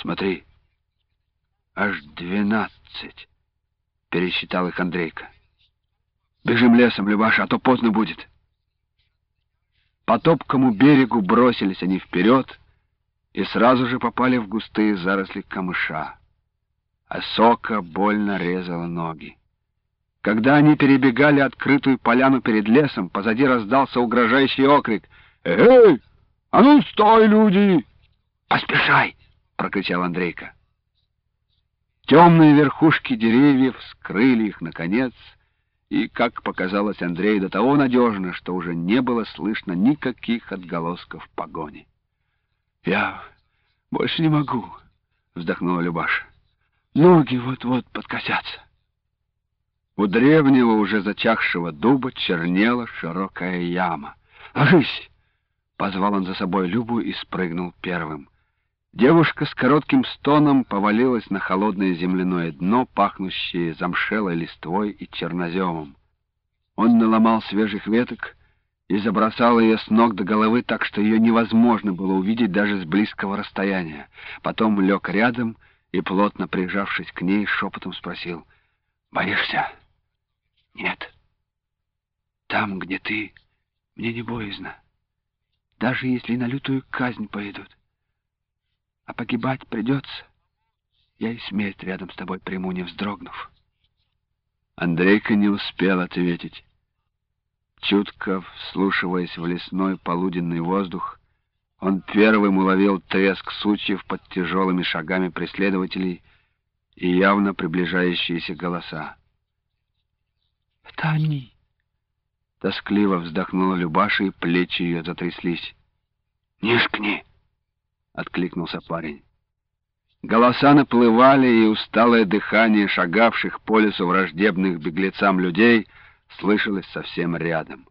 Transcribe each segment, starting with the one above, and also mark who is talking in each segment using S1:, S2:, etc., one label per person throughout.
S1: Смотри, аж 12, пересчитал их Андрейка. Бежим лесом, Любаша, а то поздно будет. По топкому берегу бросились они вперед и сразу же попали в густые заросли камыша. Осока больно резала ноги. Когда они перебегали открытую поляну перед лесом, позади раздался угрожающий окрик: «Эй! А ну стой, люди!» «Поспешай!» — прокричал Андрейка. Темные верхушки деревьев скрыли их, наконец, и, как показалось Андрею, до того надежно, что уже не было слышно никаких отголосков погони. «Я больше не могу», — вздохнула Любаша. «Ноги вот-вот подкосятся». У древнего, уже зачахшего дуба чернела широкая яма. «Ложись!» — позвал он за собой Любу и спрыгнул первым. Девушка с коротким стоном повалилась на холодное земляное дно, пахнущее замшелой листвой и черноземом. Он наломал свежих веток и забросал ее с ног до головы так, что ее невозможно было увидеть даже с близкого расстояния. Потом лег рядом и, плотно прижавшись к ней, шепотом спросил: «Боишься?» «Нет. Там, где ты, мне не боязно. Даже если на лютую казнь поведут. А погибать придется, я и смерть рядом с тобой приму, не вздрогнув». Андрейка не успел ответить. Чутко вслушиваясь в лесной полуденный воздух, он первым уловил треск сучьев под тяжелыми шагами преследователей и явно приближающиеся голоса. «Это они!» Тоскливо вздохнула Любаша, и плечи ее затряслись. «Нишкни!» — откликнулся парень. Голоса наплывали, и усталое дыхание шагавших по лесу враждебных беглецам людей слышалось совсем рядом.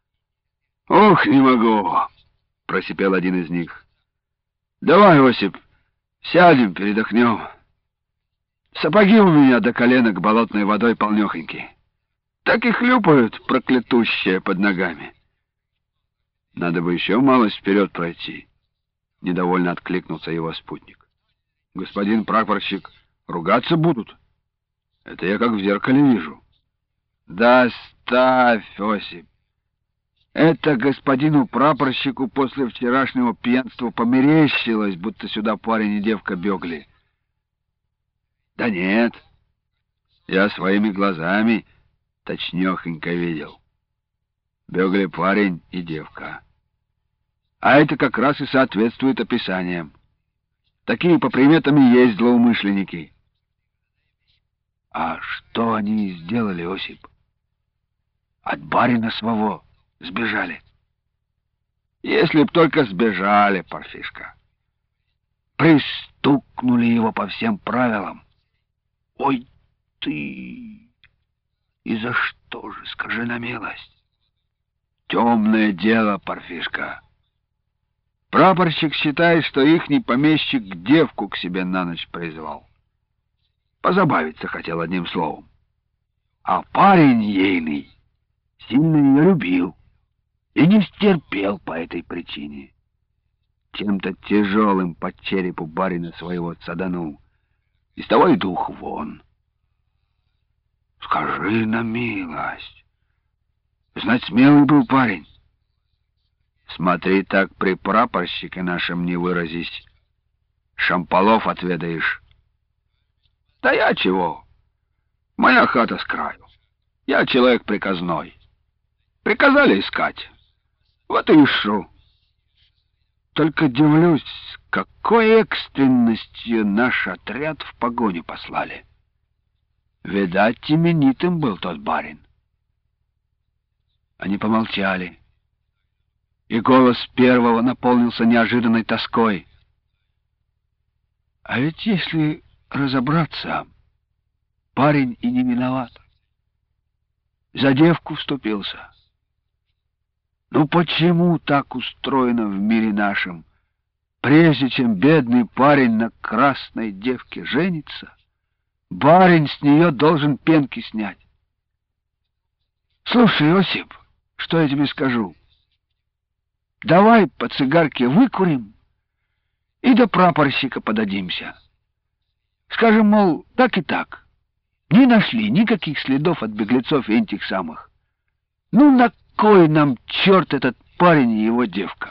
S1: «Ох, не могу!» — просипел один из них. «Давай, Осип, сядем, передохнем. Сапоги у меня до коленок болотной водой полнёхонькие. Так и хлюпают, проклятущие, под ногами». «Надо бы еще малость вперед пройти», — недовольно откликнулся его спутник. «Господин прапорщик, ругаться будут. Это я как в зеркале вижу». «Да ставь, Осип. Это господину прапорщику после вчерашнего пьянства померещилось, будто сюда парень и девка бегли». «Да нет, я своими глазами точнёхонько видел. Бегали парень и девка. А это как раз и соответствует описаниям. Такие по приметам и есть злоумышленники». «А что они сделали, Осип? От барина своего сбежали?» «Если б только сбежали, парфишка. Пристукнули его по всем правилам». «Ой ты! И за что же, скажи на милость?» «Темное дело, парфишка. Прапорщик считает, что ихний помещик девку к себе на ночь призвал. Позабавиться хотел, одним словом. А парень ейный сильно ее любил и не стерпел по этой причине. Чем-то тяжелым по черепу барина своего саданул. Из того и дух вон». «Скажи на милость. Знать, смелый был парень». «Смотри, так при прапорщике нашем не выразись. Шамполов отведаешь». «Да я чего? Моя хата с краю. Я человек приказной. Приказали искать. Вот и ищу. Только дивлюсь, с какой экстренностью наш отряд в погоню послали. Видать, именитым был тот барин». Они помолчали, и голос первого наполнился неожиданной тоской. «А ведь если разобраться, парень и не виноват. За девку вступился. Ну почему так устроено в мире нашем? Прежде чем бедный парень на красной девке женится, барин с нее должен пенки снять. Слушай, Осип, что я тебе скажу? Давай по цигарке выкурим И до прапорщика подадимся. Скажем, мол, так и так. Не нашли никаких следов от беглецов этих самых. Ну, на кой нам черт этот парень и его девка?